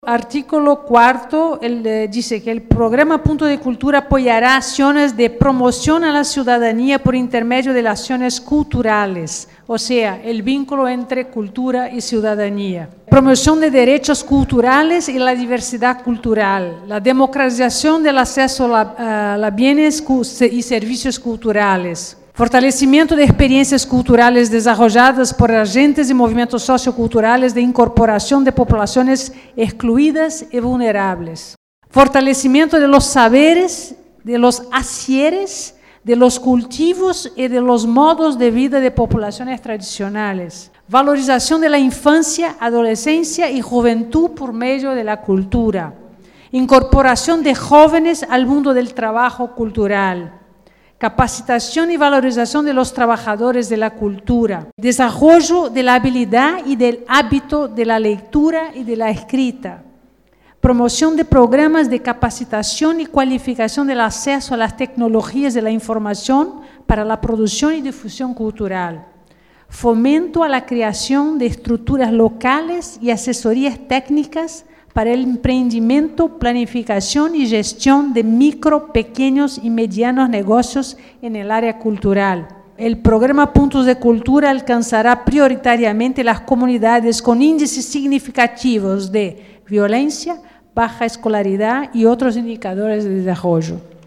Artículo 4 dice que el programa Punto de Cultura apoyará acciones de promoción a la ciudadanía por intermedio de las acciones culturales, o sea, el vínculo entre cultura y ciudadanía. Promoción de derechos culturales y la diversidad cultural, la democratización del acceso a bienes y servicios culturales. Fortalecimiento de experiencias culturales desarrolladas por agentes y movimientos socioculturales de incorporación de poblaciones excluidas y vulnerables. Fortalecimiento de los saberes, de los haceres, de los cultivos y de los modos de vida de poblaciones tradicionales. Valorización de la infancia, adolescencia y juventud por medio de la cultura. Incorporación de jóvenes al mundo del trabajo cultural. Capacitación y valorización de los trabajadores de la cultura, desarrollo de la habilidad y del hábito de la lectura y de la escrita, promoción de programas de capacitación y cualificación del acceso a las tecnologías de la información para la producción y difusión cultural, fomento a la creación de estructuras locales y asesorías técnicas para el emprendimiento, planificación y gestión de micro, pequeños y medianos negocios en el área cultural. El programa Puntos de Cultura alcanzará prioritariamente las comunidades con índices significativos de violencia, baja escolaridad y otros indicadores de desarrollo.